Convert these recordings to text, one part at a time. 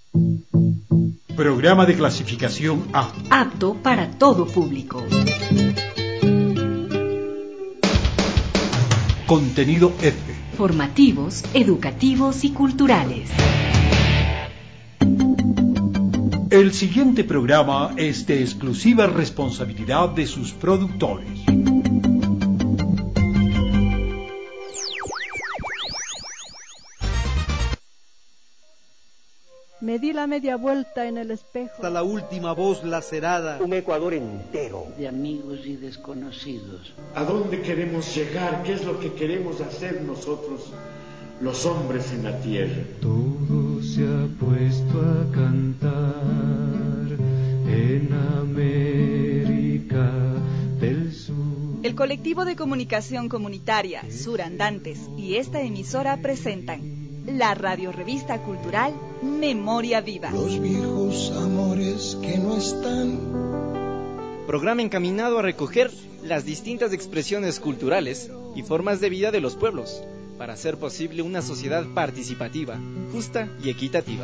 Programa de clasificación A. Apto para todo público. Contenido F. Formativos, educativos y culturales. El siguiente programa es de exclusiva responsabilidad de sus productores. Me di la media vuelta en el espejo. Hasta la última voz lacerada. Un Ecuador entero de amigos y desconocidos. ¿A dónde queremos llegar? ¿Qué es lo que queremos hacer nosotros, los hombres en la tierra? Todo se ha puesto a cantar en América del Sur. El colectivo de comunicación comunitaria Surandantes y esta emisora presentan la radiorevista cultural Memoria Viva. Los viejos amores que no están. Programa encaminado a recoger las distintas expresiones culturales y formas de vida de los pueblos, para hacer posible una sociedad participativa, justa y equitativa.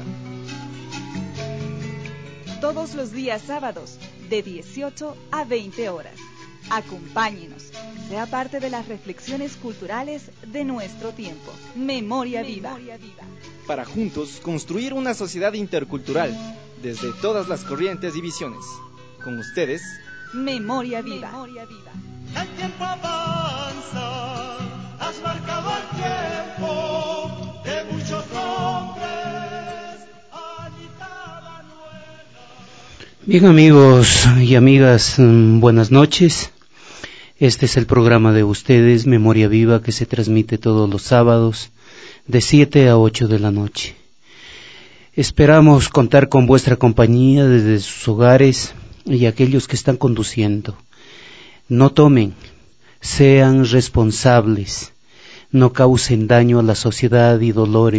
Todos los días sábados, de 18 a 20 horas. Acompáñenos, sea parte de las reflexiones culturales de nuestro tiempo. Memoria Viva. Para juntos construir una sociedad intercultural, desde todas las corrientes y visiones. Con ustedes, Memoria Viva. El tiempo avanza, has marcado el tiempo de muchos hombres. Bien, amigos y amigas, buenas noches. Este es el programa de ustedes, Memoria Viva, que se transmite todos los sábados de 7 a 8 de la noche. Esperamos contar con vuestra compañía desde sus hogares y aquellos que están conduciendo. No tomen, sean responsables, no causen daño a la sociedad y dolor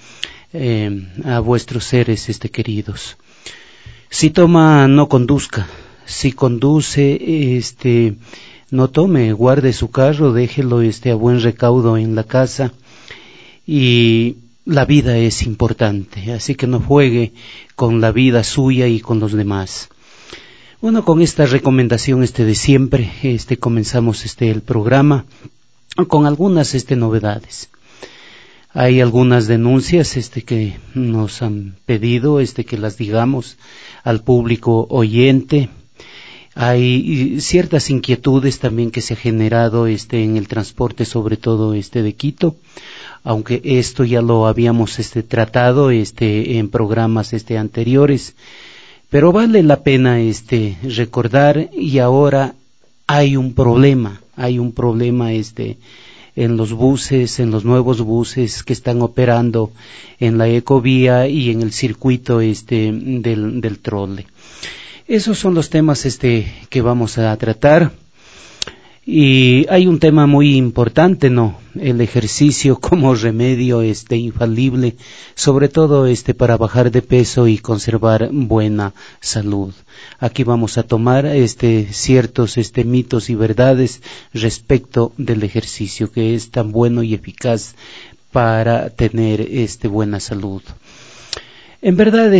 a vuestros seres queridos. Si toma, no conduzca. Si conduce, no tome, guarde su carro, déjelo a buen recaudo en la casa. Y la vida es importante, así que no juegue con la vida suya y con los demás. Bueno, con esta recomendación de siempre, comenzamos el programa con algunas novedades. Hay algunas denuncias que nos han pedido que las digamos al público oyente. Hay ciertas inquietudes también que se ha generado en el transporte, sobre todo de Quito, aunque esto ya lo habíamos tratado en programas anteriores, pero vale la pena recordar. Y ahora hay un problema en los buses, en los nuevos buses que están operando en la ecovía y en el circuito del trole. Esos son los temas que vamos a tratar. Y hay un tema muy importante, ¿no? El ejercicio como remedio infalible, sobre todo para bajar de peso y conservar buena salud. Aquí vamos a tomar ciertos mitos y verdades respecto del ejercicio, que es tan bueno y eficaz para tener buena salud. En verdad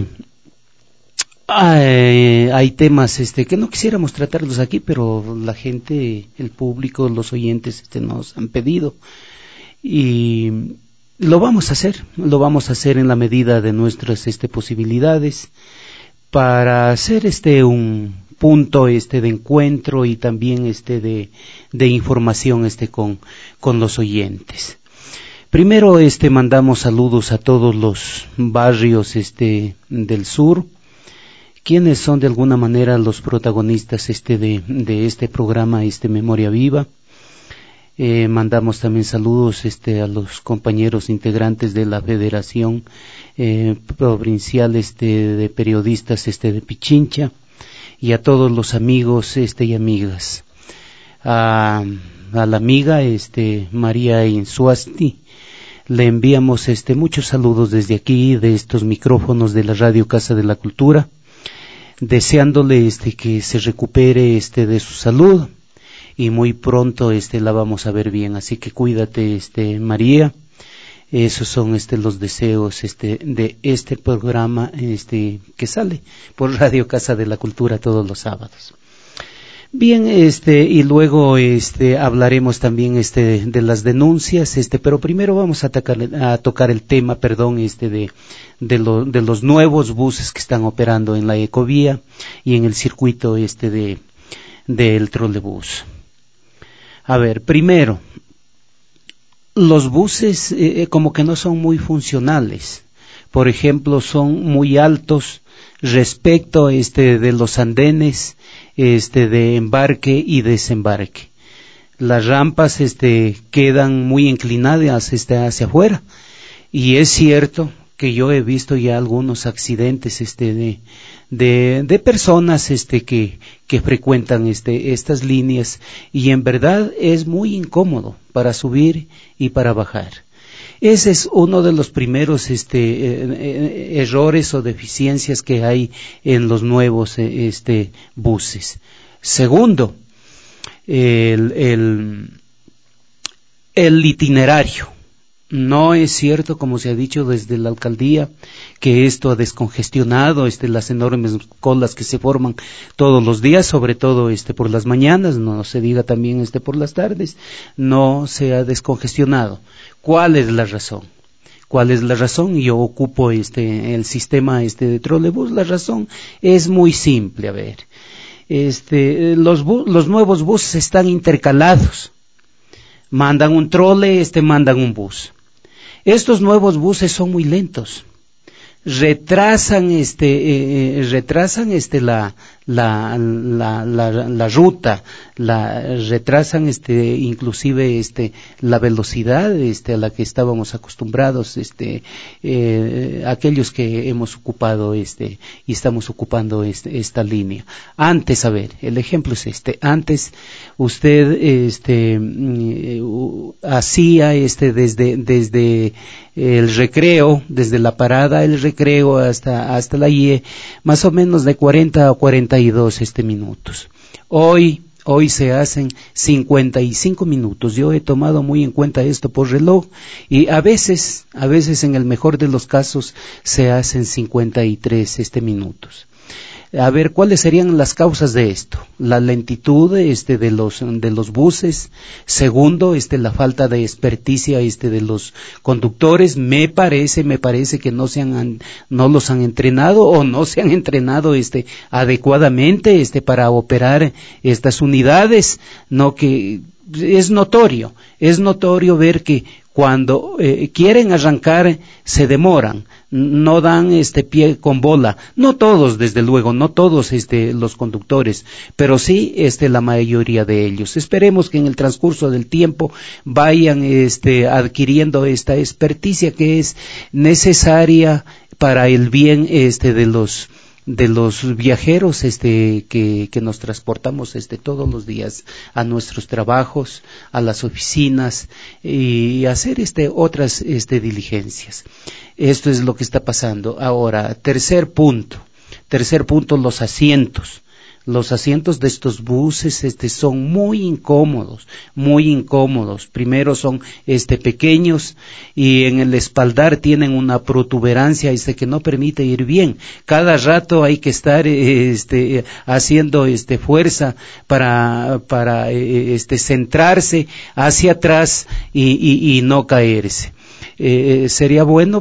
hay temas que no quisiéramos tratarlos aquí, pero la gente, el público, los oyentes nos han pedido y lo vamos a hacer en la medida de nuestras posibilidades para hacer un punto de encuentro y también de información con los oyentes. Primero mandamos saludos a todos los barrios del sur, quienes son de alguna manera los protagonistas de este programa, Memoria Viva. Mandamos también saludos a los compañeros integrantes de la Federación Provincial de Periodistas de Pichincha, y a todos los amigos y amigas. A la amiga María Insuasti le enviamos muchos saludos desde aquí, de estos micrófonos de la Radio Casa de la Cultura, deseándole que se recupere de su salud y muy pronto la vamos a ver bien. Así que cuídate, María, Esos son los deseos de este programa que sale por Radio Casa de la Cultura todos los sábados. Bien, y luego hablaremos también de las denuncias, pero primero vamos a tocar el tema, de los nuevos buses que están operando en la ecovía y en el circuito del trolebús. A ver, primero, los buses como que no son muy funcionales. Por ejemplo, son muy altos respecto de los andenes de embarque y desembarque. Las rampas quedan muy inclinadas hacia afuera, y es cierto que yo he visto ya algunos accidentes de personas que frecuentan estas líneas, y en verdad es muy incómodo para subir y para bajar. Ese es uno de los primeros errores o deficiencias que hay en los nuevos buses. Segundo, el itinerario. No es cierto, como se ha dicho desde la alcaldía, que esto ha descongestionado las enormes colas que se forman todos los días, sobre todo por las mañanas, no se diga también por las tardes, no se ha descongestionado. ¿Cuál es la razón? ¿Cuál es la razón? Yo ocupo el sistema de trolebús. La razón es muy simple, a ver. Los nuevos buses están intercalados. Mandan un trole, mandan un bus. Estos nuevos buses son muy lentos. Retrasan la ruta, retrasan inclusive la velocidad a la que estábamos acostumbrados aquellos que hemos ocupado y estamos ocupando esta línea. Antes, a ver, el ejemplo es antes usted hacía desde el recreo, desde la parada del recreo hasta la IE, más o menos de 40 a 42 minutos. Hoy se hacen 55 minutos. Yo he tomado muy en cuenta esto por reloj, y a veces en el mejor de los casos se hacen 53 minutos. A ver, ¿cuáles serían las causas de esto? La lentitud de los buses. Segundo, la falta de experticia de los conductores. Me parece que no los han entrenado, o no se han entrenado adecuadamente para operar estas unidades. No, que es notorio ver que cuando quieren arrancar se demoran, no dan pie con bola. No todos, desde luego, no todos los conductores, pero sí la mayoría de ellos. Esperemos que en el transcurso del tiempo vayan adquiriendo esta experticia que es necesaria para el bien de los viajeros que nos transportamos todos los días a nuestros trabajos, a las oficinas, y hacer otras diligencias. Esto es lo que está pasando. Ahora, tercer punto, los asientos. Los asientos de estos buses son muy incómodos. Primero son pequeños, y en el espaldar tienen una protuberancia que no permite ir bien. Cada rato hay que estar haciendo fuerza para centrarse hacia atrás y no caerse. Sería bueno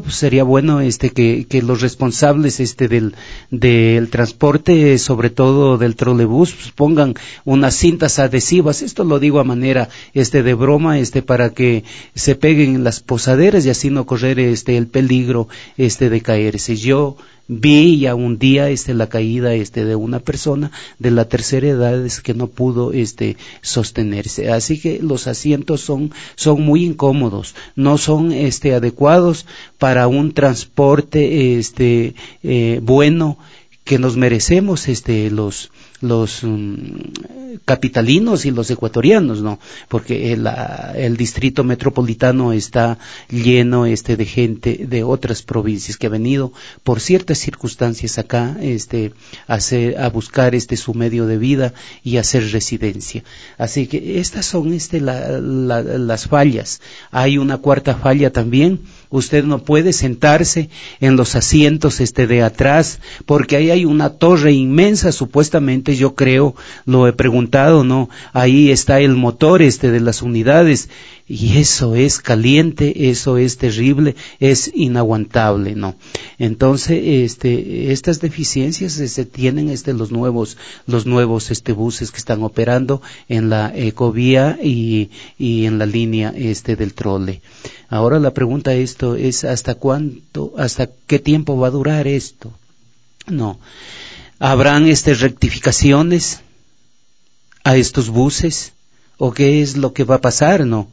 que los responsables del transporte, sobre todo del trolebús, pongan unas cintas adhesivas. Esto lo digo a manera de broma, para que se peguen en las posaderas y así no correr el peligro de caerse. Yo vi ya un día la caída de una persona de la tercera edad que no pudo sostenerse. Así que los asientos son muy incómodos, no son adecuados para un transporte bueno que nos merecemos capitalinos y los ecuatorianos, ¿no? Porque el distrito metropolitano está lleno de gente de otras provincias que ha venido por ciertas circunstancias acá a buscar su medio de vida y hacer residencia. Así que estas son las fallas. Hay una cuarta falla también. Usted no puede sentarse en los asientos de atrás, porque ahí hay una torre inmensa, supuestamente, yo creo, lo he preguntado, ¿no? Ahí está el motor de las unidades, y eso es caliente, eso es terrible, es inaguantable, ¿no? Entonces, estas deficiencias tienen los nuevos buses que están operando en la ecovía y en la línea del trole. Ahora la pregunta es ¿hasta qué tiempo va a durar esto? No. ¿Habrán rectificaciones a estos buses? ¿O qué es lo que va a pasar? ¿No?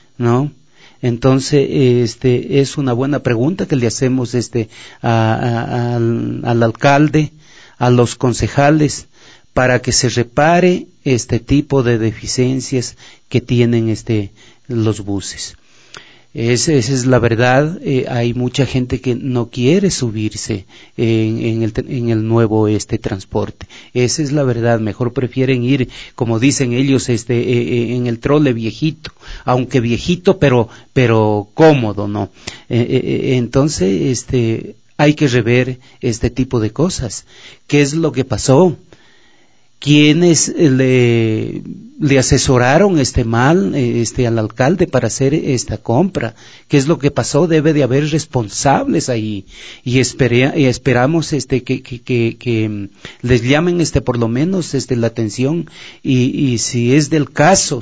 Entonces, es una buena pregunta que le hacemos al alcalde, a los concejales, para que se repare este tipo de deficiencias que tienen los buses. Esa es la verdad. Hay mucha gente que no quiere subirse en el nuevo transporte. Esa es la verdad. Mejor prefieren ir, como dicen ellos, en el trole viejito, aunque viejito, pero cómodo, ¿no? Entonces, hay que rever este tipo de cosas. ¿Qué es lo que pasó? ¿Quiénes le asesoraron mal al alcalde para hacer esta compra? ¿Qué es lo que pasó? Debe de haber responsables ahí, y esperamos que les llamen por lo menos la atención, y si es del caso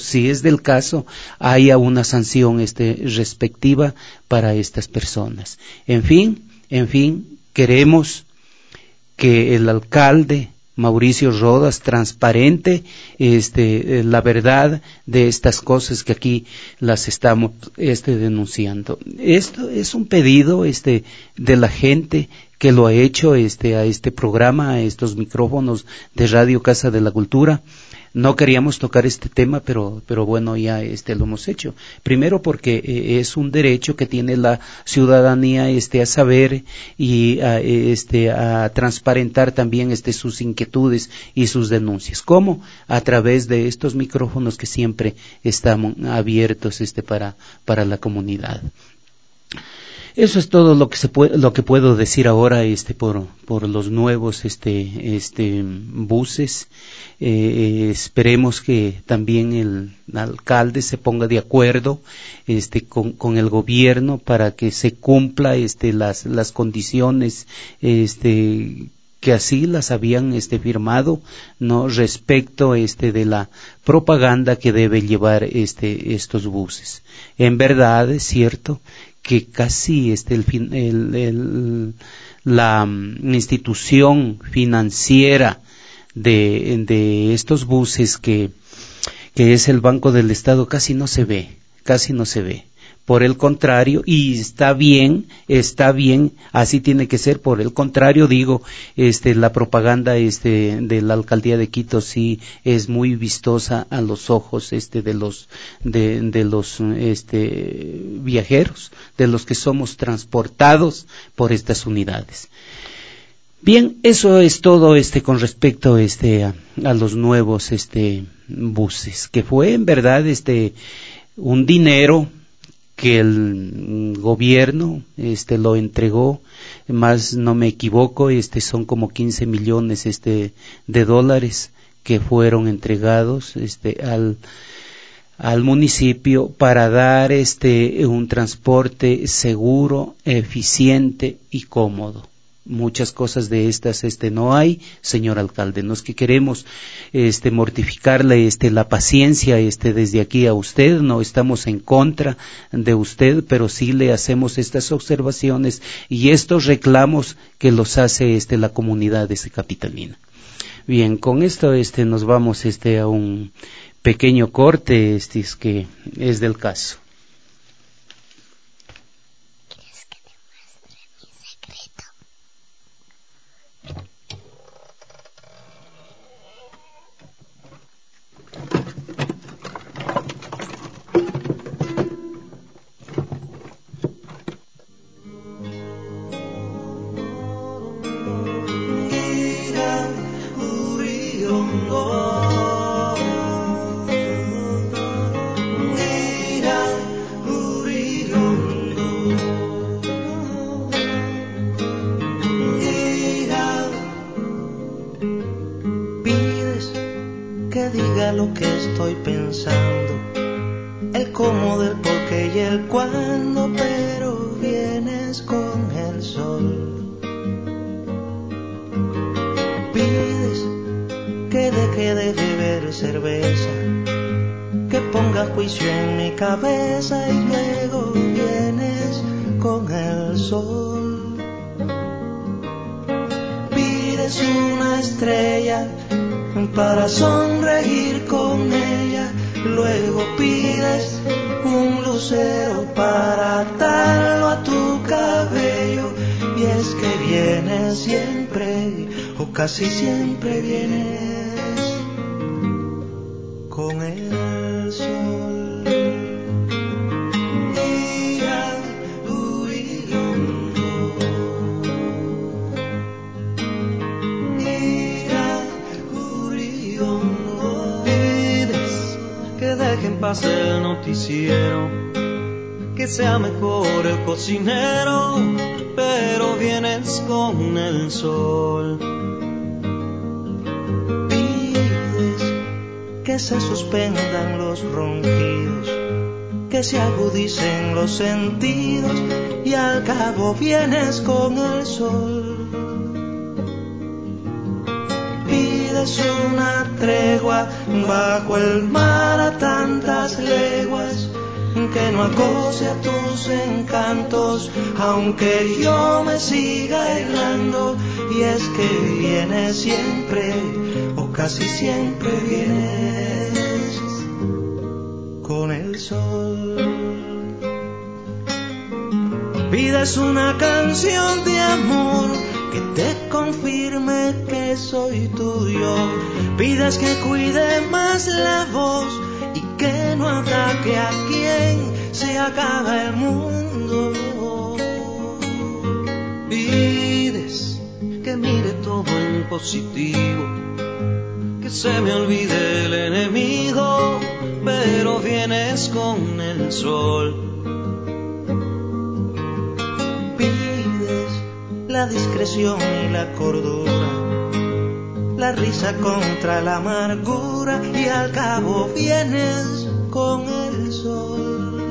haya una sanción respectiva para estas personas. En fin, queremos que el alcalde Mauricio Rodas transparente la verdad de estas cosas que aquí las estamos denunciando. Esto es un pedido de la gente que lo ha hecho a este programa, a estos micrófonos de Radio Casa de la Cultura. No queríamos tocar este tema, pero bueno, ya lo hemos hecho. Primero porque es un derecho que tiene la ciudadanía a saber y a transparentar también sus inquietudes y sus denuncias. ¿Cómo? A través de estos micrófonos que siempre están abiertos para la comunidad. Eso es todo lo que puedo decir ahora por los nuevos buses. Esperemos que también el alcalde se ponga de acuerdo con el gobierno para que se cumpla las condiciones que así las habían firmado, no, respecto de la propaganda que debe llevar estos buses. En verdad es cierto que casi la institución financiera de estos buses que es el Banco del Estado casi no se ve. Por el contrario, y está bien, así tiene que ser. Por el contrario, digo, la propaganda de la alcaldía de Quito sí es muy vistosa a los ojos de los viajeros, de los que somos transportados por estas unidades. Bien, eso es todo con respecto a los nuevos buses, que fue en verdad un dinero que el gobierno lo entregó, más no me equivoco, son como 15 millones de dólares que fueron entregados al municipio para dar un transporte seguro, eficiente y cómodo. Muchas cosas de estas no hay, señor alcalde. No es que queremos mortificarle la paciencia desde aquí a usted, no estamos en contra de usted, pero sí le hacemos estas observaciones y estos reclamos que los hace la comunidad capitalina. Bien, con esto nos vamos a un pequeño corte que es del caso. Lo que estoy pensando, el cómo del por qué y el cuándo, pero vienes con el sol. Pides que deje de beber cerveza, que ponga juicio en mi cabeza y luego vienes con el sol. Pides una estrella para sonreír con ella, luego pides un lucero para atarlo a tu cabello, y es que vienes siempre, o casi siempre vienes con el sol. Dejen pasar el noticiero, que sea mejor el cocinero, pero vienes con el sol. Pides que se suspendan los ronquidos, que se agudicen los sentidos, y al cabo vienes con el sol. Pides una tregua bajo el mar a tantas leguas, que no acose a tus encantos, aunque yo me siga aislando, y es que vienes siempre, o casi siempre vienes con el sol. Pides una canción de amor que te confirme que soy tuyo, pides que cuide más la voz y que no ataque a quien se acaba el mundo. Pides que mire todo en positivo, que se me olvide el enemigo, pero vienes con el sol. La discreción y la cordura, la risa contra la amargura, y al cabo vienes con el sol.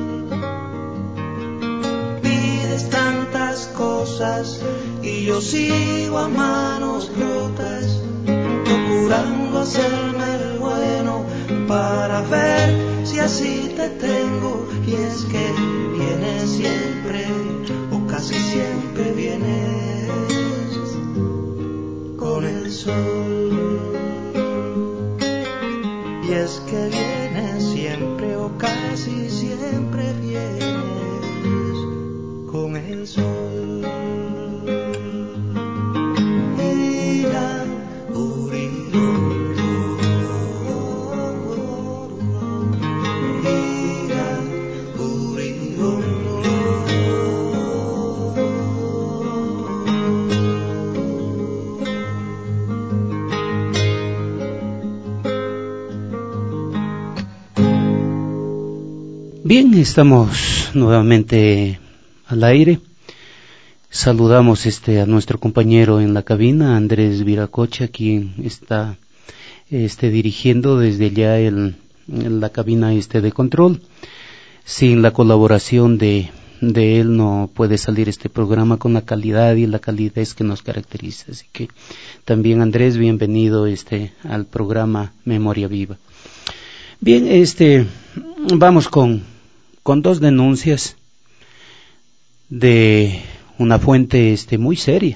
Pides tantas cosas y yo sigo a manos rotas, procurando hacerme el bueno para ver si así te tengo, y es que vienes siempre, o casi siempre vienes con el sol. Y es que vienes siempre, o casi siempre vienes con el sol. Ira, Bien, estamos nuevamente al aire. Saludamos a nuestro compañero en la cabina, Andrés Viracocha, quien está dirigiendo desde allá en la cabina de control. Sin la colaboración de él no puede salir este programa con la calidad y la calidez que nos caracteriza. Así que también, Andrés, bienvenido al programa Memoria Viva. Bien, vamos con dos denuncias de una fuente muy seria.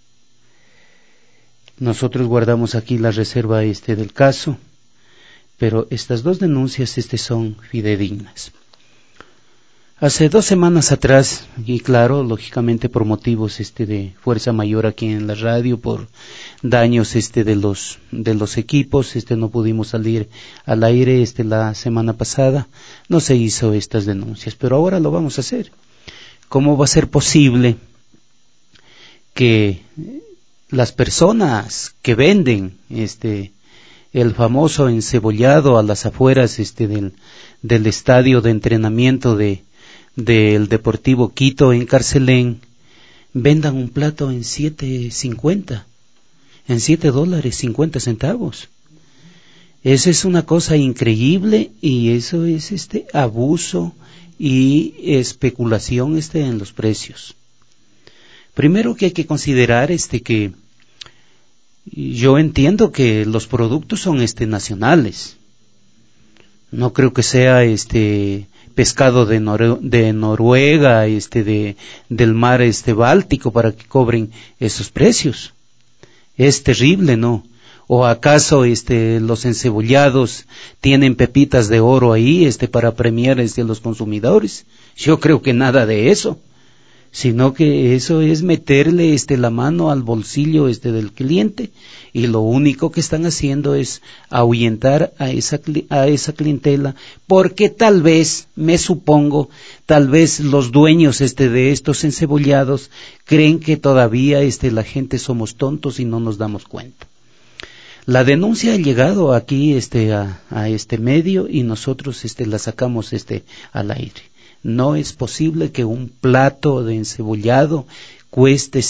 Nosotros guardamos aquí la reserva del caso, pero estas dos denuncias son fidedignas. Hace 2 semanas atrás, y claro, lógicamente por motivos de fuerza mayor aquí en la radio, por daños de los equipos, no pudimos salir al aire la semana pasada, no se hizo estas denuncias, pero ahora lo vamos a hacer. ¿Cómo va a ser posible que las personas que venden el famoso encebollado a las afueras del estadio de entrenamiento del Deportivo Quito en Carcelén, vendan un plato en $7.50, en $7.50. Eso es una cosa increíble, y eso es abuso y especulación en los precios. Primero que hay que considerar que yo entiendo que los productos son nacionales. No creo que sea pescado de Noruega, del mar Báltico, para que cobren esos precios. Es terrible, ¿no? ¿O acaso los encebollados tienen pepitas de oro ahí para premiar a los consumidores? Yo creo que nada de eso, sino que eso es meterle la mano al bolsillo del cliente, y lo único que están haciendo es ahuyentar a esa clientela, porque tal vez, me supongo, tal vez los dueños de estos encebollados creen que todavía la gente somos tontos y no nos damos cuenta. La denuncia ha llegado aquí a este medio, y nosotros la sacamos al aire. No es posible que un plato de encebollado cueste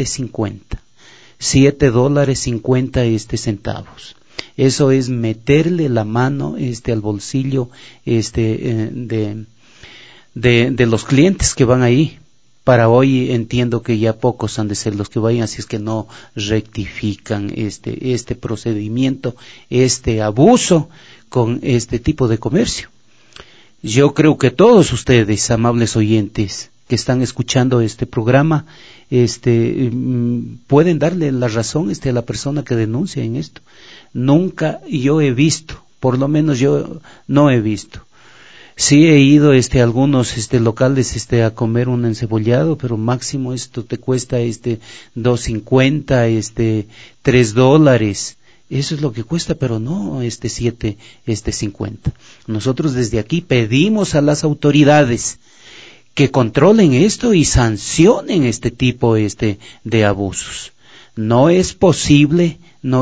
$7.50. Eso es meterle la mano al bolsillo de los clientes que van ahí. Para hoy entiendo que ya pocos han de ser los que vayan, así es que no rectifican este procedimiento, abuso con este tipo de comercio. Yo creo que todos ustedes, amables oyentes, que están escuchando este programa, pueden darle la razón a la persona que denuncia en esto. Nunca yo he visto, por lo menos yo no he visto. Sí he ido a algunos locales a comer un encebollado, pero máximo esto te cuesta $2.50, $3. Eso es lo que cuesta, pero no $7.50. Nosotros desde aquí pedimos a las autoridades que controlen esto y sancionen este tipo de abusos. No es posible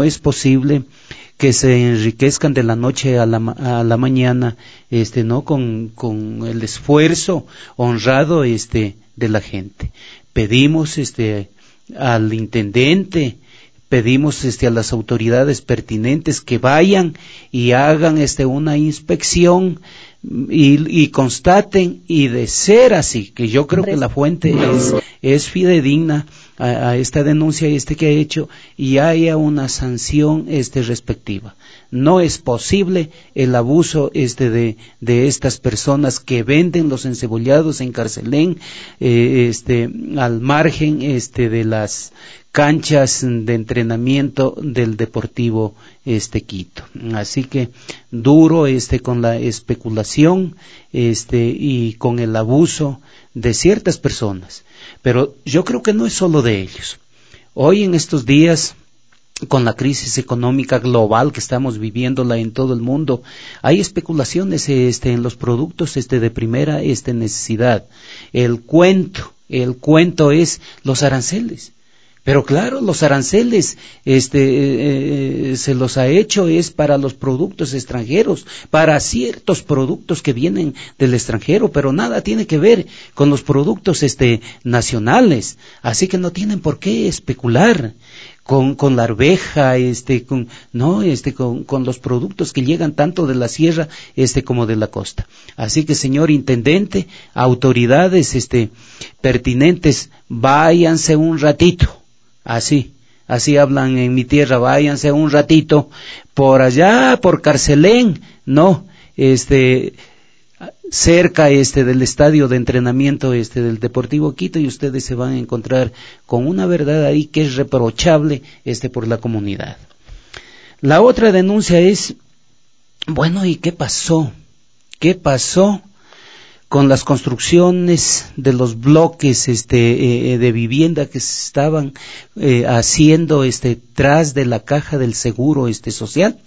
que se enriquezcan de la noche a la mañana, no con el esfuerzo honrado de la gente. Pedimos al intendente, pedimos a las autoridades pertinentes que vayan y hagan una inspección y constaten, y de ser así, que yo creo que la fuente es fidedigna a esta denuncia que ha hecho, y haya una sanción respectiva. No es posible el abuso de estas personas que venden los encebollados en Carcelén, al margen de las canchas de entrenamiento del Deportivo Quito. Así que duro con la especulación y con el abuso de ciertas personas. Pero yo creo que no es solo de ellos. Hoy en estos días, con la crisis económica global que estamos viviéndola en todo el mundo, hay especulaciones en los productos de primera necesidad. El cuento es los aranceles. Pero claro, los aranceles se los ha hecho es para los productos extranjeros, para ciertos productos que vienen del extranjero, pero nada tiene que ver con los productos nacionales. Así que no tienen por qué especular con la arveja, con los productos que llegan tanto de la sierra como de la costa. Así que, señor intendente, autoridades pertinentes, váyanse un ratito. Así hablan en mi tierra, váyanse un ratito por allá, por Carcelén, no, cerca del estadio de entrenamiento del Deportivo Quito, y ustedes se van a encontrar con una verdad ahí que es reprochable por la comunidad. La otra denuncia es, bueno, ¿y qué pasó? ¿Qué pasó con las construcciones de los bloques de vivienda que se estaban haciendo tras de la caja del seguro social?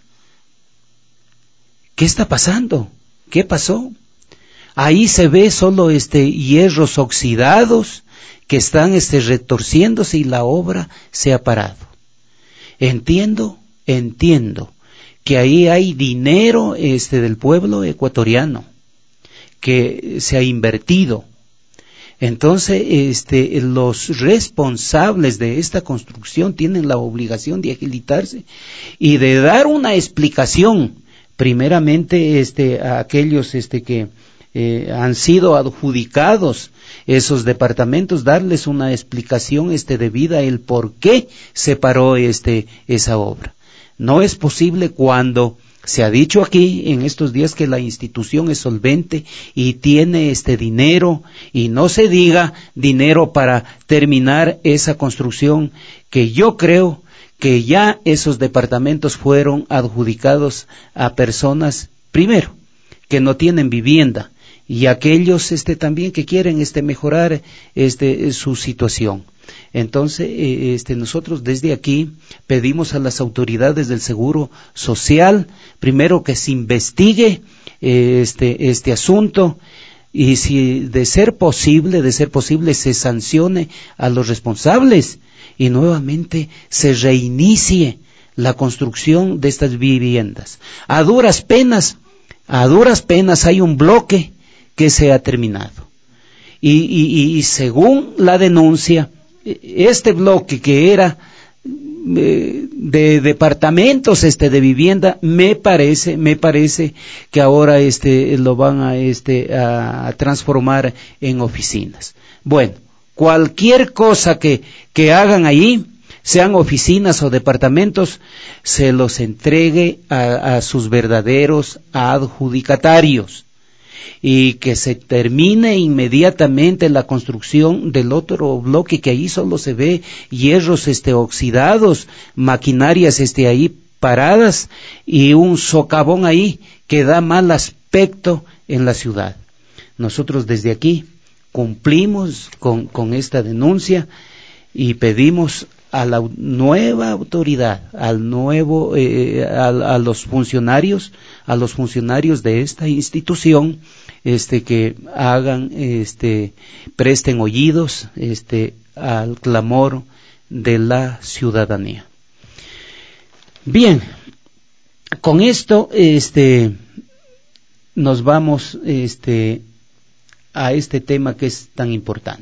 ¿Qué está pasando? ¿Qué pasó? Ahí se ve solo hierros oxidados, que están retorciéndose y la obra se ha parado. Entiendo que ahí hay dinero del pueblo ecuatoriano que se ha invertido. Entonces, los responsables de esta construcción tienen la obligación de agilitarse y de dar una explicación, primeramente, a aquellos que han sido adjudicados esos departamentos, darles una explicación debida el por qué se paró esa obra. No es posible cuando se ha dicho aquí en estos días que la institución es solvente y tiene dinero, y no se diga dinero para terminar esa construcción, que yo creo que ya esos departamentos fueron adjudicados a personas, primero, que no tienen vivienda, y aquellos también que quieren mejorar su situación. Entonces, nosotros desde aquí pedimos a las autoridades del Seguro Social, primero que se investigue este asunto, y si de ser posible se sancione a los responsables y nuevamente se reinicie la construcción de estas viviendas. A duras penas hay un bloque que se ha terminado. Y según la denuncia, este bloque que era de departamentos de vivienda, me parece que ahora lo van a transformar en oficinas. Bueno, cualquier cosa que hagan ahí, sean oficinas o departamentos, se los entregue a sus verdaderos adjudicatarios, y que se termine inmediatamente la construcción del otro bloque, que ahí solo se ve hierros oxidados, maquinarias ahí paradas y un socavón ahí que da mal aspecto en la ciudad. Nosotros desde aquí cumplimos con esta denuncia y pedimos a la nueva autoridad, a los funcionarios de esta institución, que hagan, presten oídos, al clamor de la ciudadanía. Bien, con esto, nos vamos, a este tema que es tan importante.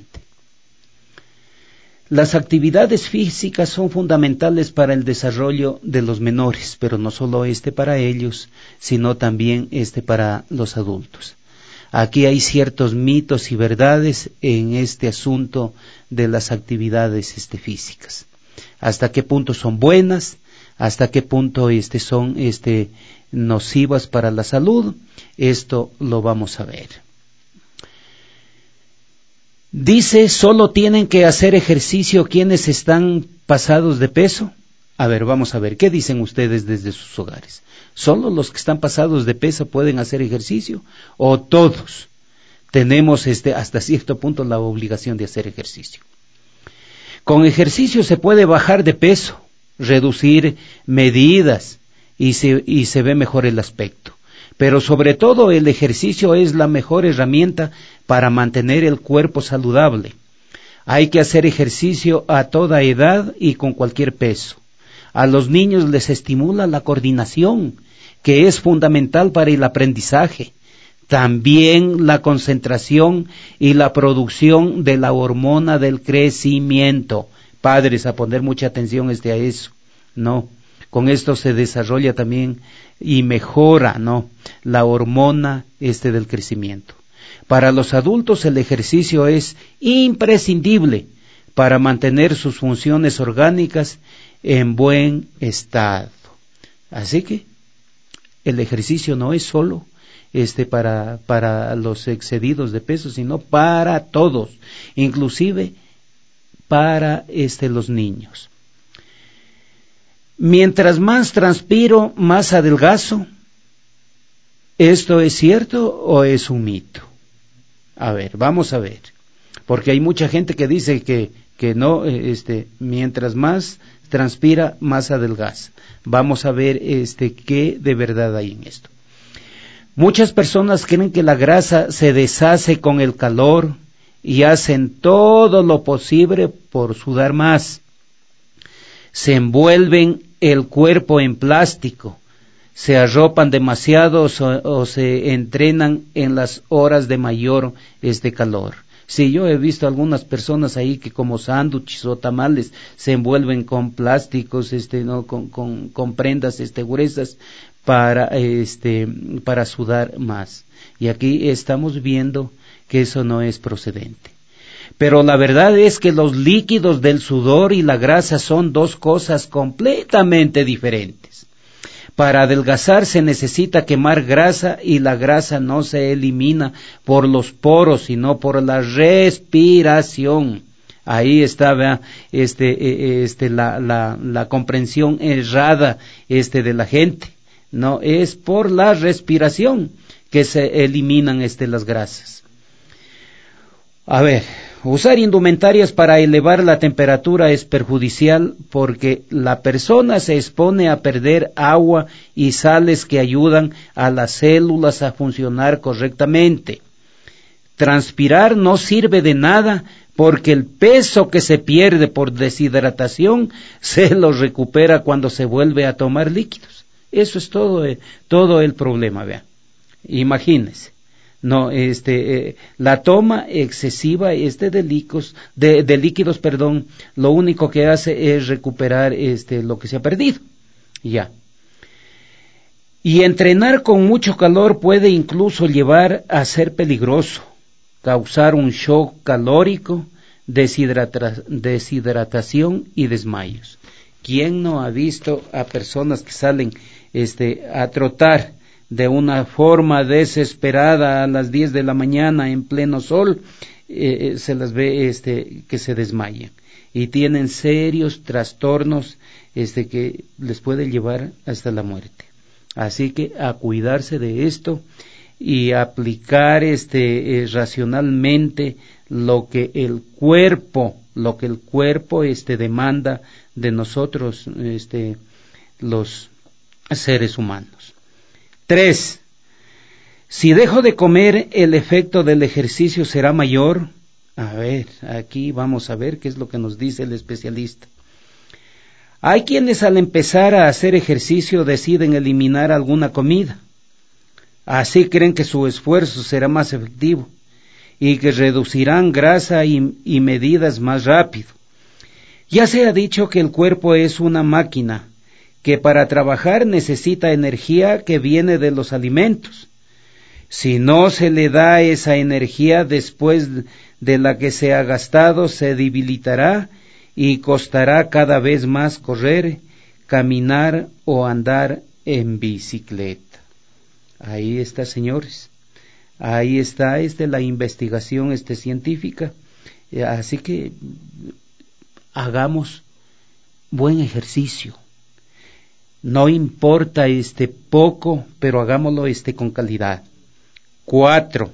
Las actividades físicas son fundamentales para el desarrollo de los menores, pero no solo para ellos, sino también para los adultos. Aquí hay ciertos mitos y verdades en este asunto de las actividades físicas. ¿Hasta qué punto son buenas? ¿Hasta qué punto son nocivas para la salud? Esto lo vamos a ver. Dice, ¿solo tienen que hacer ejercicio quienes están pasados de peso? A ver, vamos a ver, ¿qué dicen ustedes desde sus hogares? ¿Solo los que están pasados de peso pueden hacer ejercicio? ¿O todos tenemos hasta cierto punto la obligación de hacer ejercicio? Con ejercicio se puede bajar de peso, reducir medidas y se ve mejor el aspecto. Pero sobre todo el ejercicio es la mejor herramienta para mantener el cuerpo saludable. Hay que hacer ejercicio a toda edad y con cualquier peso. A los niños les estimula la coordinación, que es fundamental para el aprendizaje. También la concentración y la producción de la hormona del crecimiento. Padres, a poner mucha atención a eso. No, con esto se desarrolla también y mejora, la hormona del crecimiento. Para los adultos el ejercicio es imprescindible para mantener sus funciones orgánicas en buen estado. Así que el ejercicio no es solo para los excedidos de peso, sino para todos, inclusive para los niños. Mientras más transpiro, más adelgazo. ¿Esto es cierto o es un mito? A ver, vamos a ver, porque hay mucha gente que dice que no, mientras más transpira, más adelgaza. Vamos a ver qué de verdad hay en esto. Muchas personas creen que la grasa se deshace con el calor y hacen todo lo posible por sudar más. Se envuelven el cuerpo en plástico, se arropan demasiado o se entrenan en las horas de mayor calor. Sí, yo he visto algunas personas ahí que como sándwiches o tamales se envuelven con plásticos, con prendas gruesas para sudar más. Y aquí estamos viendo que eso no es procedente. Pero la verdad es que los líquidos del sudor y la grasa son dos cosas completamente diferentes. Para adelgazar se necesita quemar grasa y la grasa no se elimina por los poros, sino por la respiración. Ahí está, ¿verdad? La comprensión errada de la gente. No, es por la respiración que se eliminan las grasas. A ver, usar indumentarias para elevar la temperatura es perjudicial porque la persona se expone a perder agua y sales que ayudan a las células a funcionar correctamente. Transpirar no sirve de nada porque el peso que se pierde por deshidratación se lo recupera cuando se vuelve a tomar líquidos. Eso es todo el problema, vean. Imagínense. No, la toma excesiva de líquidos, lo único que hace es recuperar lo que se ha perdido. Ya. Y entrenar con mucho calor puede incluso llevar a ser peligroso, causar un shock calórico, deshidratación y desmayos. ¿Quién no ha visto a personas que salen a trotar de una forma desesperada a las 10 de la mañana en pleno sol? Se las ve que se desmayan y tienen serios trastornos que les puede llevar hasta la muerte. Así que a cuidarse de esto y aplicar racionalmente lo que el cuerpo demanda de nosotros, los seres humanos. 3. Si dejo de comer, ¿el efecto del ejercicio será mayor? A ver, aquí vamos a ver qué es lo que nos dice el especialista. Hay quienes al empezar a hacer ejercicio deciden eliminar alguna comida. Así creen que su esfuerzo será más efectivo y que reducirán grasa y medidas más rápido. Ya se ha dicho que el cuerpo es una máquina que para trabajar necesita energía que viene de los alimentos. Si no se le da esa energía después de la que se ha gastado, se debilitará y costará cada vez más correr, caminar o andar en bicicleta. Ahí está, señores. Ahí está la investigación científica. Así que hagamos buen ejercicio. No importa poco, pero hagámoslo con calidad. 4.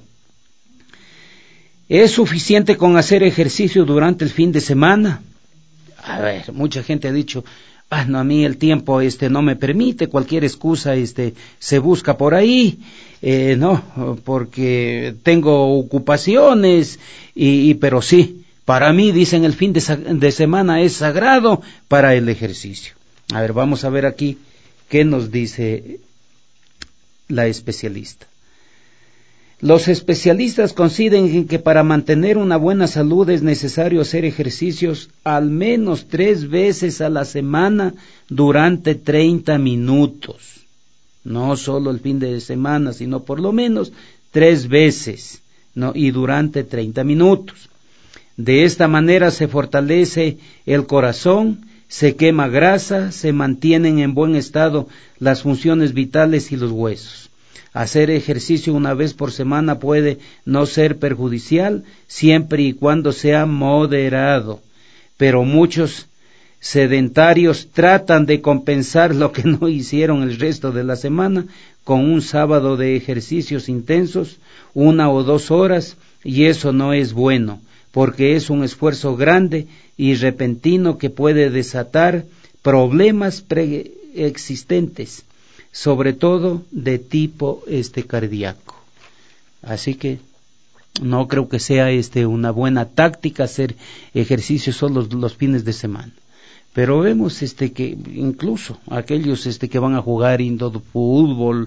¿Es suficiente con hacer ejercicio durante el fin de semana? A ver, mucha gente ha dicho, no, a mí el tiempo no me permite, cualquier excusa se busca por ahí, no, porque tengo ocupaciones, pero sí, para mí, dicen, el fin de semana es sagrado para el ejercicio. A ver, vamos a ver aquí qué nos dice la especialista. Los especialistas coinciden que para mantener una buena salud es necesario hacer ejercicios al menos 3 veces a la semana durante 30 minutos. No solo el fin de semana, sino por lo menos 3 veces, ¿no? Y durante 30 minutos. De esta manera se fortalece el corazón, se quema grasa, se mantienen en buen estado las funciones vitales y los huesos. Hacer ejercicio una vez por semana puede no ser perjudicial siempre y cuando sea moderado, pero muchos sedentarios tratan de compensar lo que no hicieron el resto de la semana con un sábado de ejercicios intensos, 1 o 2 horas, y eso no es bueno, porque es un esfuerzo grande y repentino que puede desatar problemas preexistentes, sobre todo de tipo cardíaco. Así que No creo que sea una buena táctica hacer ejercicio solo los fines de semana. Pero vemos que incluso aquellos que van a jugar indoor fútbol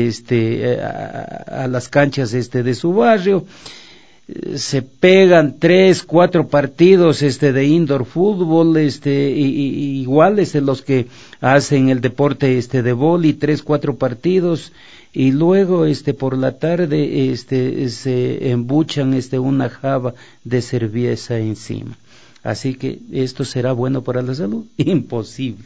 a las canchas de su barrio, se pegan 3-4 partidos de indoor fútbol, igual los que hacen el deporte de vóley, 3-4 partidos, y luego por la tarde se embuchan una java de cerveza encima. Así que esto será bueno para la salud. Imposible.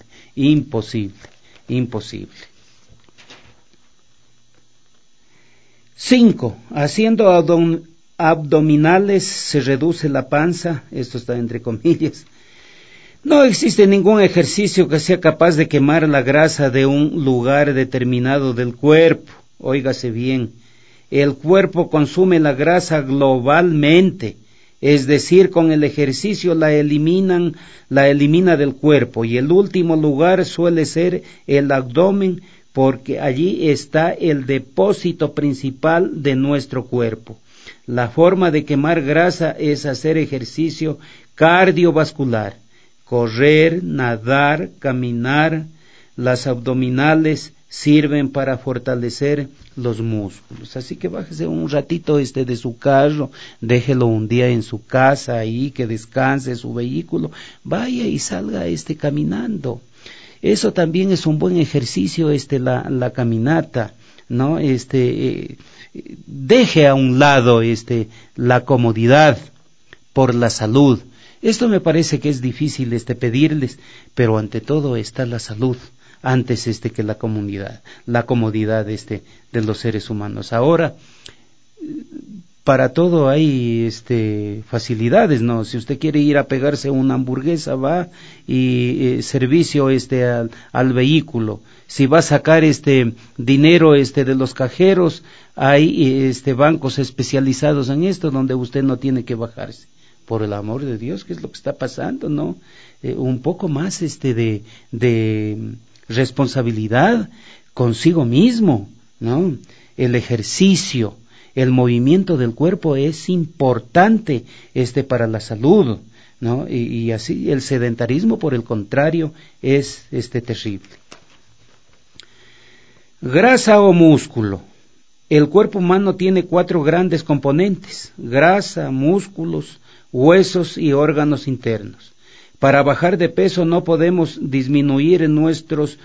5. Haciendo abdominales se reduce la panza. Esto está entre comillas. No existe ningún ejercicio que sea capaz de quemar la grasa de un lugar determinado del cuerpo. Óigase bien, el cuerpo consume la grasa globalmente, es decir, con el ejercicio la elimina del cuerpo, y el último lugar suele ser el abdomen, porque allí está el depósito principal de nuestro cuerpo. La forma de quemar grasa es hacer ejercicio cardiovascular. Correr, nadar, caminar. Las abdominales sirven para fortalecer los músculos. Así que bájese un ratito de su carro, déjelo un día en su casa ahí, que descanse su vehículo, vaya y salga caminando. Eso también es un buen ejercicio, la caminata, ¿no? Deje a un lado la comodidad por la salud. Esto me parece que es difícil pedirles, pero ante todo está la salud, antes que la comodidad de los seres humanos. Ahora, para todo hay facilidades, ¿no? Si usted quiere ir a pegarse una hamburguesa, va y servicio al vehículo. Si va a sacar dinero de los cajeros, hay bancos especializados en esto donde usted no tiene que bajarse. Por el amor de Dios, ¿qué es lo que está pasando, no? Un poco más de responsabilidad consigo mismo, ¿no? El ejercicio, el movimiento del cuerpo es importante para la salud, ¿no? Y así el sedentarismo, por el contrario, es terrible. Grasa o músculo. El cuerpo humano tiene 4 grandes componentes: grasa, músculos, huesos y órganos internos. Para bajar de peso no podemos disminuir nuestros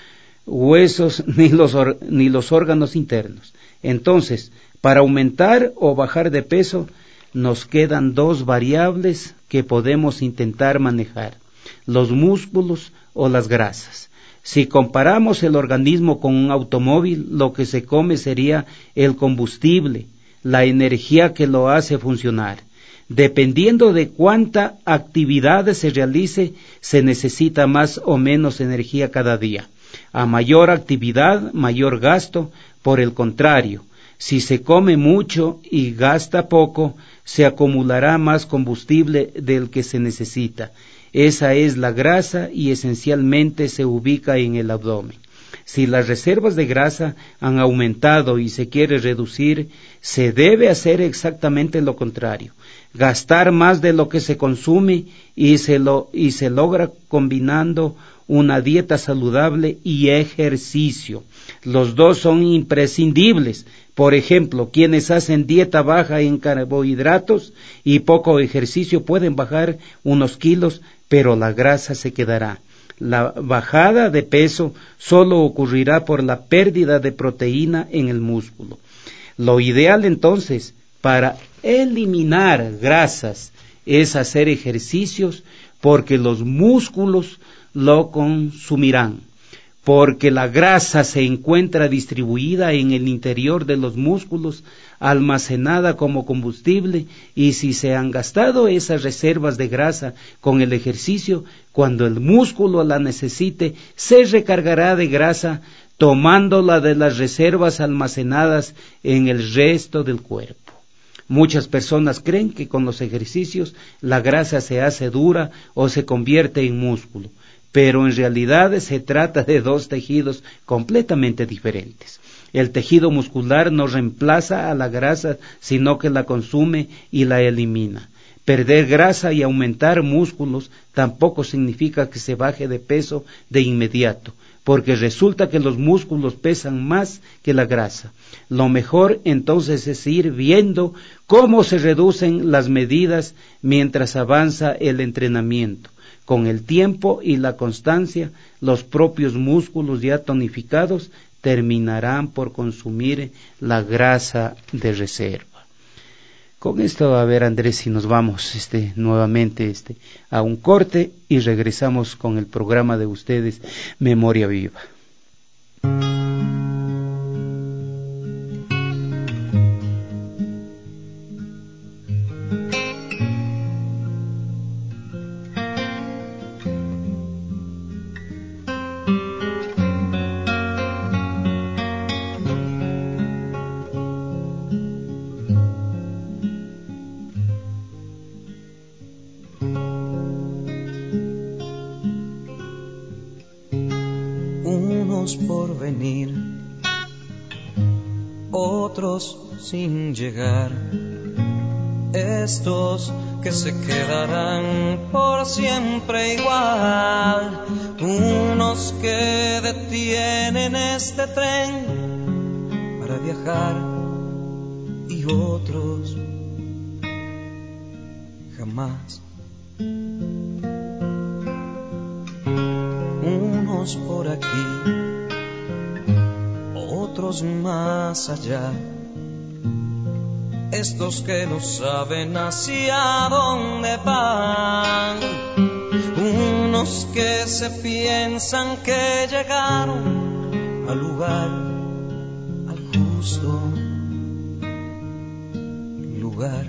huesos ni los órganos internos. Entonces, para aumentar o bajar de peso, nos quedan 2 variables que podemos intentar manejar: los músculos o las grasas. Si comparamos el organismo con un automóvil, lo que se come sería el combustible, la energía que lo hace funcionar. Dependiendo de cuánta actividad se realice, se necesita más o menos energía cada día. A mayor actividad, mayor gasto. Por el contrario, si se come mucho y gasta poco, se acumulará más combustible del que se necesita. Esa es la grasa y esencialmente se ubica en el abdomen. Si las reservas de grasa han aumentado y se quiere reducir, se debe hacer exactamente lo contrario: gastar más de lo que se consume, y se logra combinando una dieta saludable y ejercicio. Los dos son imprescindibles. Por ejemplo, quienes hacen dieta baja en carbohidratos y poco ejercicio pueden bajar unos kilos, pero la grasa se quedará. La bajada de peso solo ocurrirá por la pérdida de proteína en el músculo. Lo ideal entonces para eliminar grasas es hacer ejercicios, porque los músculos lo consumirán. Porque la grasa se encuentra distribuida en el interior de los músculos, almacenada como combustible, y si se han gastado esas reservas de grasa con el ejercicio, cuando el músculo la necesite, se recargará de grasa, tomándola de las reservas almacenadas en el resto del cuerpo. Muchas personas creen que con los ejercicios la grasa se hace dura o se convierte en músculo, pero en realidad se trata de 2 tejidos completamente diferentes. El tejido muscular no reemplaza a la grasa, sino que la consume y la elimina. Perder grasa y aumentar músculos tampoco significa que se baje de peso de inmediato, porque resulta que los músculos pesan más que la grasa. Lo mejor entonces es ir viendo cómo se reducen las medidas mientras avanza el entrenamiento. Con el tiempo y la constancia, los propios músculos ya tonificados terminarán por consumir la grasa de reserva. Con esto, a ver, Andrés, si nos vamos nuevamente a un corte y regresamos con el programa de ustedes, Memoria Viva. Por venir, otros sin llegar, estos que se quedarán por siempre igual, unos que detienen este tren para viajar y otros jamás. Unos por aquí, otros más allá, estos que no saben hacia dónde van, unos que se piensan que llegaron al lugar, al justo lugar.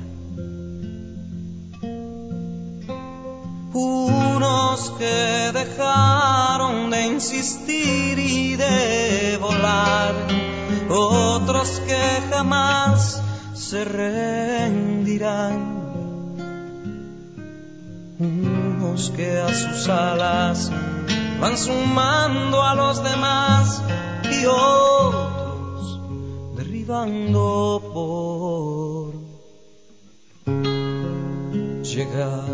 Unos que dejaron de insistir y de volar, otros que jamás se rendirán, unos que a sus alas van sumando a los demás y otros derribando por llegar.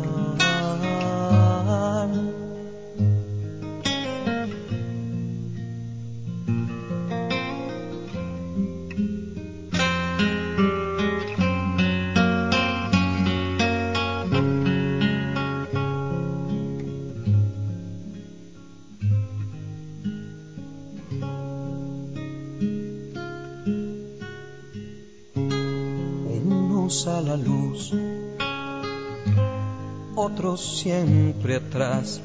A la luz, otros siempre atrás,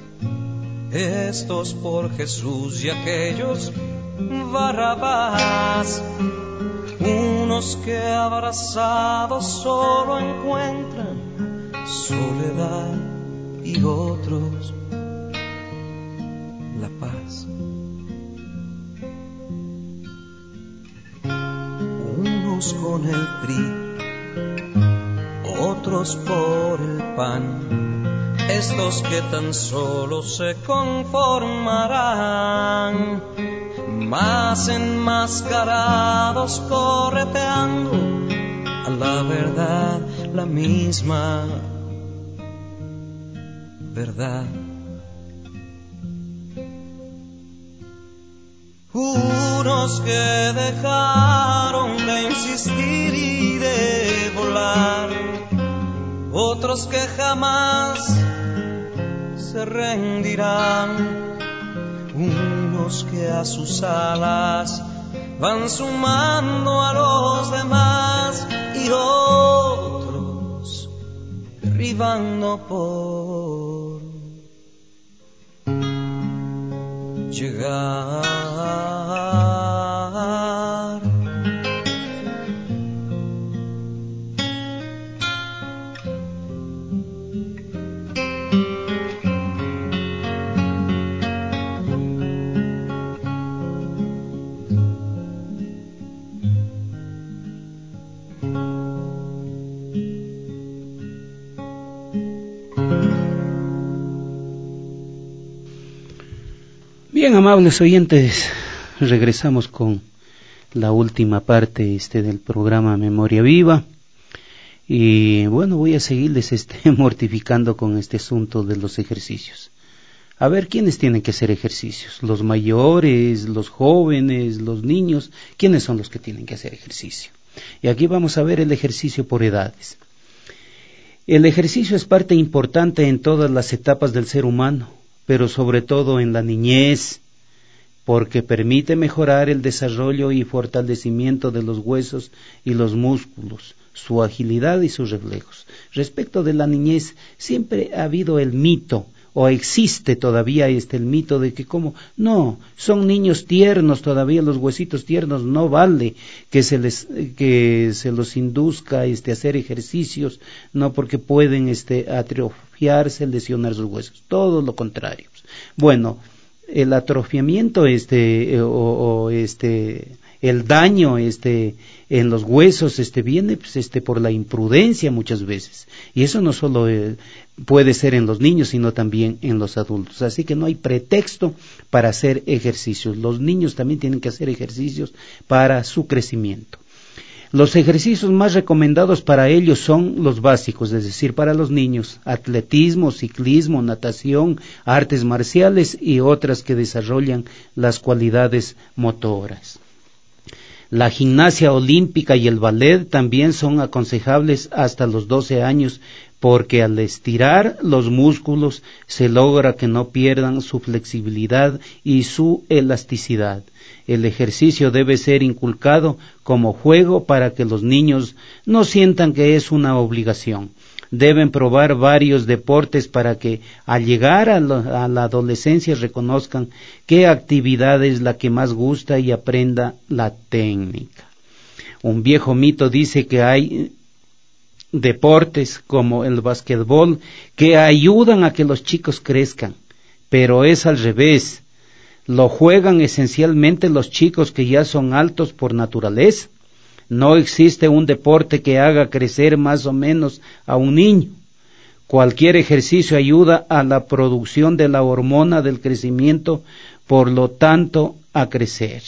estos por Jesús y aquellos Barrabás, unos que abrazados solo encuentran soledad y otros la paz. Unos con el PRI, otros por el PAN, estos que tan solo se conformarán, más enmascarados correteando a la verdad, la misma verdad. Unos que dejaron de insistir y de volar, otros que jamás se rendirán, unos que a sus alas van sumando a los demás y otros derribando por llegar. Bien, amables oyentes, regresamos con la última parte del programa Memoria Viva. Y bueno, voy a seguirles mortificando con este asunto de los ejercicios. A ver, ¿quiénes tienen que hacer ejercicios? ¿Los mayores, los jóvenes, los niños? ¿Quiénes son los que tienen que hacer ejercicio? Y aquí vamos a ver el ejercicio por edades. El ejercicio es parte importante en todas las etapas del ser humano, pero sobre todo en la niñez, porque permite mejorar el desarrollo y fortalecimiento de los huesos y los músculos, su agilidad y sus reflejos. Respecto de la niñez, siempre ha habido el mito, o existe todavía el mito de que no, son niños tiernos todavía, los huesitos tiernos, no vale que se los induzca a hacer ejercicios, no, porque pueden atrofiarse, lesionar sus huesos, todo lo contrario. Bueno, el atrofiamiento el daño en los huesos viene por la imprudencia muchas veces, y eso no solo puede ser en los niños sino también en los adultos, así que no hay pretexto para hacer ejercicios. Los niños también tienen que hacer ejercicios para su crecimiento. Los ejercicios más recomendados para ellos son los básicos, es decir, para los niños: atletismo, ciclismo, natación, artes marciales y otras que desarrollan las cualidades motoras. La gimnasia olímpica y el ballet también son aconsejables hasta los 12 años, porque al estirar los músculos se logra que no pierdan su flexibilidad y su elasticidad. El ejercicio debe ser inculcado como juego para que los niños no sientan que es una obligación. Deben probar varios deportes para que al llegar a la adolescencia reconozcan qué actividad es la que más gusta y aprenda la técnica. Un viejo mito dice que hay deportes como el basquetbol que ayudan a que los chicos crezcan, pero es al revés. Lo juegan esencialmente los chicos que ya son altos por naturaleza. No existe un deporte que haga crecer más o menos a un niño. Cualquier ejercicio ayuda a la producción de la hormona del crecimiento, por lo tanto, a crecer.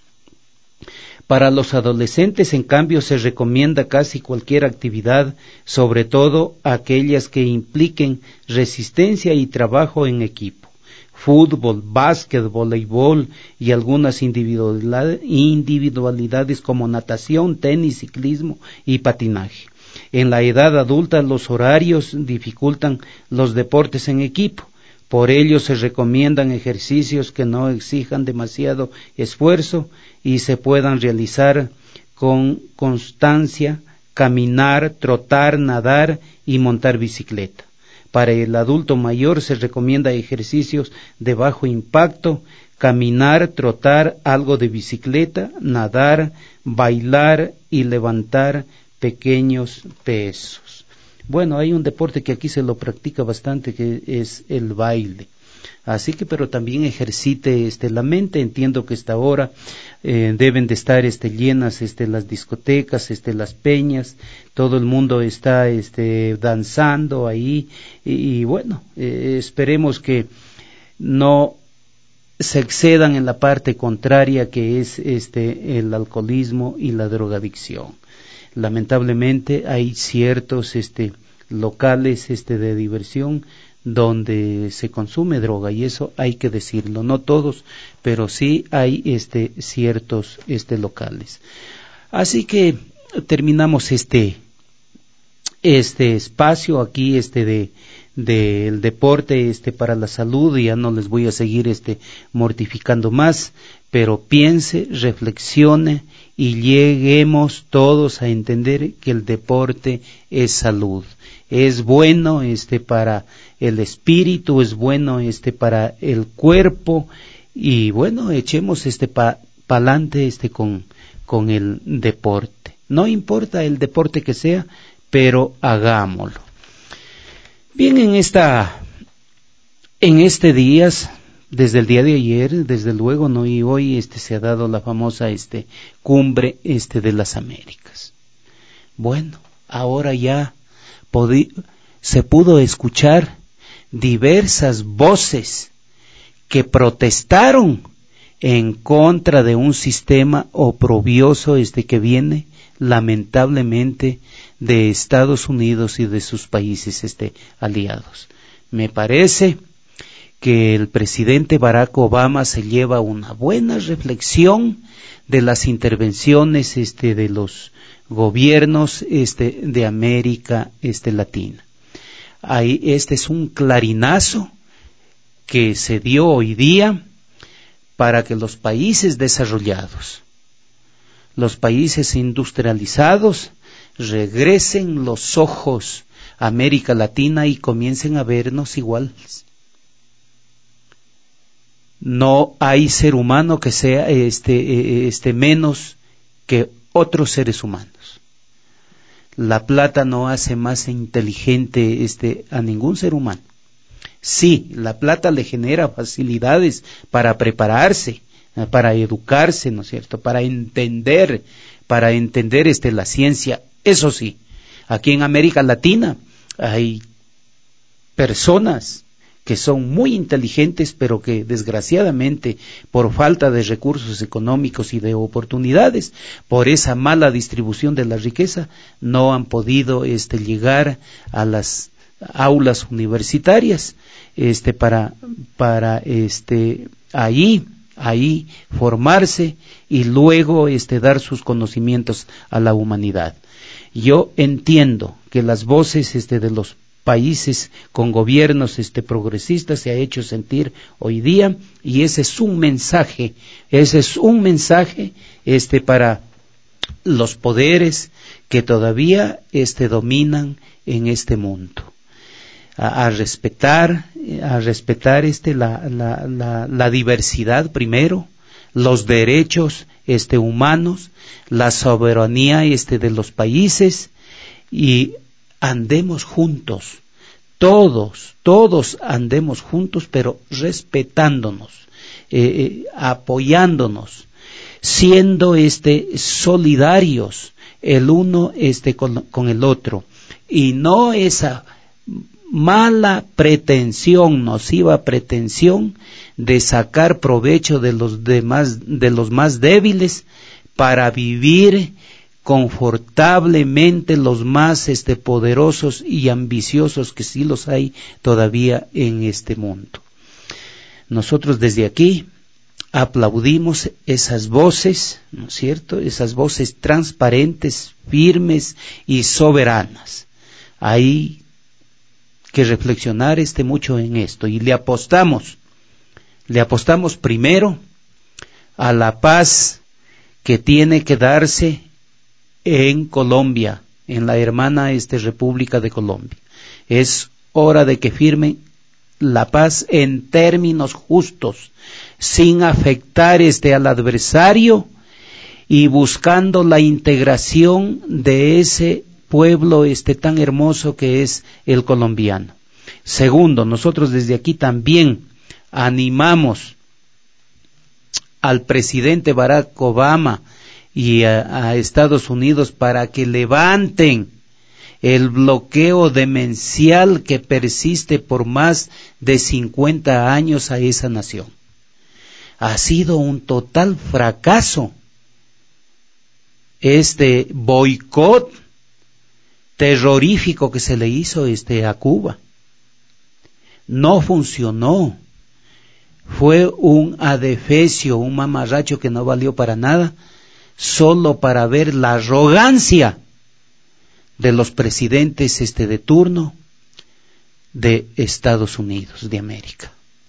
Para los adolescentes, en cambio, se recomienda casi cualquier actividad, sobre todo aquellas que impliquen resistencia y trabajo en equipo. Fútbol, básquet, voleibol y algunas individualidades como natación, tenis, ciclismo y patinaje. En la edad adulta los horarios dificultan los deportes en equipo. Por ello se recomiendan ejercicios que no exijan demasiado esfuerzo y se puedan realizar con constancia: caminar, trotar, nadar y montar bicicleta. Para el adulto mayor se recomienda ejercicios de bajo impacto: caminar, trotar, algo de bicicleta, nadar, bailar y levantar pequeños pesos. Bueno, hay un deporte que aquí se lo practica bastante, que es el baile. Así que, pero también ejercite la mente. Entiendo que esta hora deben de estar llenas las discotecas, las peñas, todo el mundo está danzando ahí, y bueno, esperemos que no se excedan en la parte contraria, que es el alcoholismo y la drogadicción. Lamentablemente hay ciertos locales de diversión donde se consume droga, y eso hay que decirlo, no todos, pero sí hay ciertos locales. Así que terminamos este espacio aquí del deporte para la salud, y ya no les voy a seguir mortificando más, pero piense, reflexione y lleguemos todos a entender que el deporte es salud. Es bueno para el espíritu, es bueno para el cuerpo, y bueno, echemos pa'lante con el deporte. No importa el deporte que sea, pero hagámoslo. Bien, en este día, desde el día de ayer, desde luego, no, y hoy se ha dado la famosa cumbre de las Américas. Bueno, ahora ya se pudo escuchar diversas voces que protestaron en contra de un sistema oprobioso que viene lamentablemente de Estados Unidos y de sus países aliados. Me parece que el presidente Barack Obama se lleva una buena reflexión de las intervenciones de los gobiernos de América Latina. Ahí es un clarinazo que se dio hoy día para que los países desarrollados, los países industrializados, regresen los ojos a América Latina y comiencen a vernos iguales. No hay ser humano que sea menos que otros seres humanos. La plata no hace más inteligente a ningún ser humano. Sí, la plata le genera facilidades para prepararse, para educarse, ¿no es cierto? Para entender la ciencia. Eso sí, aquí en América Latina hay personas que son muy inteligentes, pero que desgraciadamente por falta de recursos económicos y de oportunidades, por esa mala distribución de la riqueza, no han podido llegar a las aulas universitarias para ahí formarse y luego dar sus conocimientos a la humanidad. Yo entiendo que las voces de los países con gobiernos progresistas se ha hecho sentir hoy día, y ese es un mensaje para los poderes que todavía dominan en este mundo, a respetar la diversidad primero, los derechos humanos, la soberanía de los países, y andemos juntos, todos andemos juntos, pero respetándonos, apoyándonos, siendo solidarios el uno con el otro, y no esa mala pretensión, nociva pretensión de sacar provecho de los más débiles para vivir confortablemente los más poderosos y ambiciosos, que sí los hay todavía en este mundo. Nosotros desde aquí aplaudimos esas voces, ¿no es cierto? Esas voces transparentes, firmes y soberanas. Hay que reflexionar mucho en esto, y le apostamos primero a la paz que tiene que darse en Colombia, en la hermana República de Colombia. Es hora de que firmen la paz en términos justos, sin afectar al adversario, y buscando la integración de ese pueblo tan hermoso que es el colombiano. Segundo, nosotros desde aquí también animamos al presidente Barack Obama y a Estados Unidos para que levanten el bloqueo demencial que persiste por más de 50 años a esa nación. Ha sido un total fracaso boicot terrorífico que se le hizo a Cuba. No funcionó. Fue un adefesio, un mamarracho que no valió para nada, solo para ver la arrogancia de los presidentes de turno de Estados Unidos de América.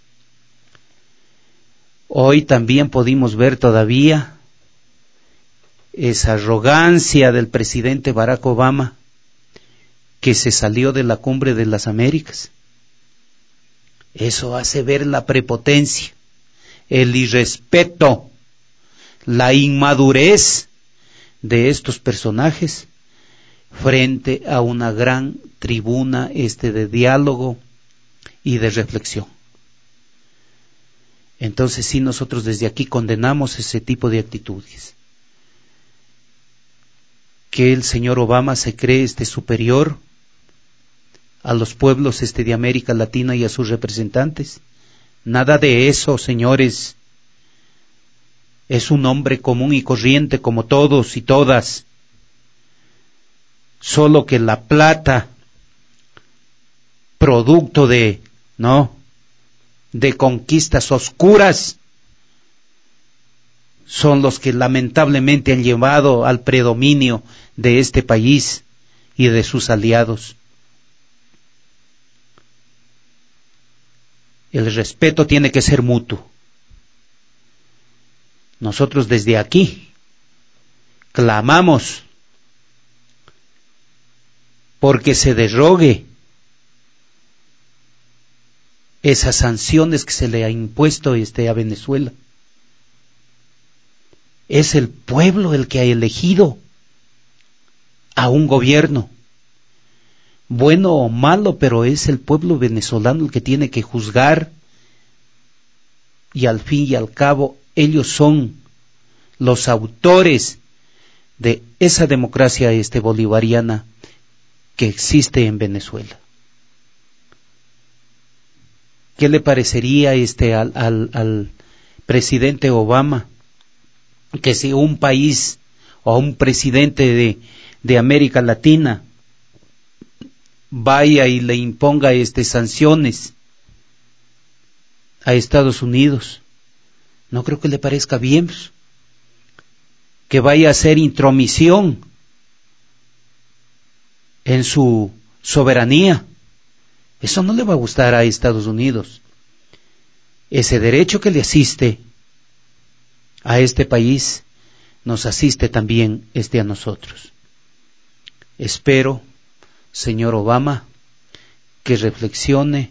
Hoy también pudimos ver todavía esa arrogancia del presidente Barack Obama, que se salió de la cumbre de las Américas. Eso hace ver la prepotencia, el irrespeto, la inmadurez de estos personajes frente a una gran tribuna de diálogo y de reflexión. Entonces sí, nosotros desde aquí condenamos ese tipo de actitudes. Que el señor Obama se cree superior a los pueblos de América Latina y a sus representantes. Nada de eso, señores. es un hombre común y corriente como todos y todas, solo que la plata, producto de conquistas oscuras, son los que lamentablemente han llevado al predominio de este país y de sus aliados. El respeto tiene que ser mutuo. Nosotros desde aquí clamamos porque se derogue esas sanciones que se le ha impuesto a Venezuela. Es el pueblo el que ha elegido a un gobierno, bueno o malo, pero es el pueblo venezolano el que tiene que juzgar, y al fin y al cabo ellos son los autores de esa democracia bolivariana que existe en Venezuela. ¿Qué le parecería al presidente Obama que si un país o un presidente de América Latina vaya y le imponga sanciones a Estados Unidos? No creo que le parezca bien que vaya a hacer intromisión en su soberanía. Eso no le va a gustar a Estados Unidos. Ese derecho que le asiste a este país nos asiste también a nosotros. Espero, señor Obama, que reflexione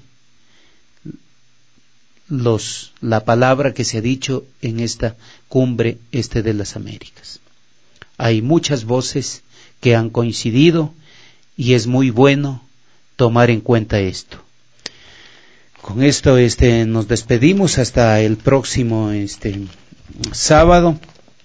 la palabra que se ha dicho en esta cumbre de las Américas. Hay muchas voces que han coincidido y es muy bueno tomar en cuenta esto. Con esto nos despedimos hasta el próximo sábado.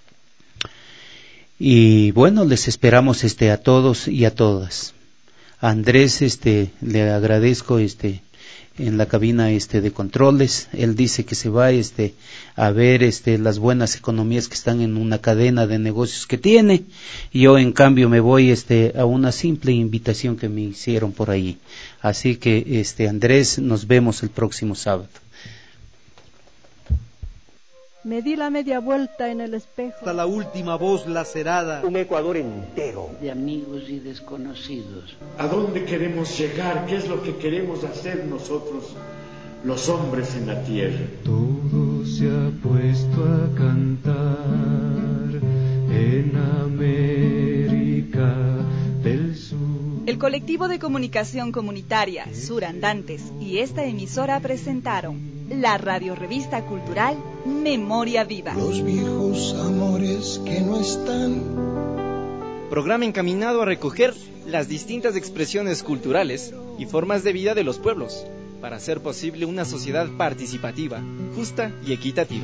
Y bueno, les esperamos a todos y a todas. A Andrés le agradezco en la cabina de controles. Él dice que se va a ver las buenas economías que están en una cadena de negocios que tiene. Yo en cambio me voy a una simple invitación que me hicieron por ahí. Así que Andrés, nos vemos el próximo sábado. Me di la media vuelta en el espejo. Hasta la última voz lacerada. Un Ecuador entero de amigos y desconocidos. ¿A dónde queremos llegar? ¿Qué es lo que queremos hacer nosotros, los hombres en la tierra? Todo se ha puesto a cantar en América del Sur. El colectivo de comunicación comunitaria Surandantes y esta emisora presentaron la radiorevista cultural Memoria Viva. Los viejos amores que no están. Programa encaminado a recoger las distintas expresiones culturales y formas de vida de los pueblos, para hacer posible una sociedad participativa, justa y equitativa.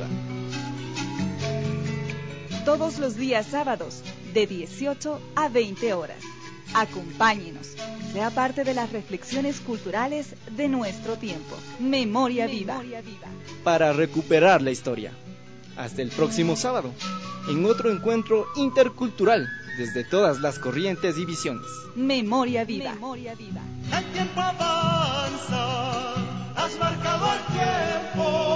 Todos los días sábados, de 18 a 20 horas. Acompáñenos, sea parte de las reflexiones culturales de nuestro tiempo. Memoria Viva. Para recuperar la historia. Hasta el próximo sábado, en otro encuentro intercultural desde todas las corrientes y visiones. Memoria Viva. El tiempo avanza, has marcado el tiempo.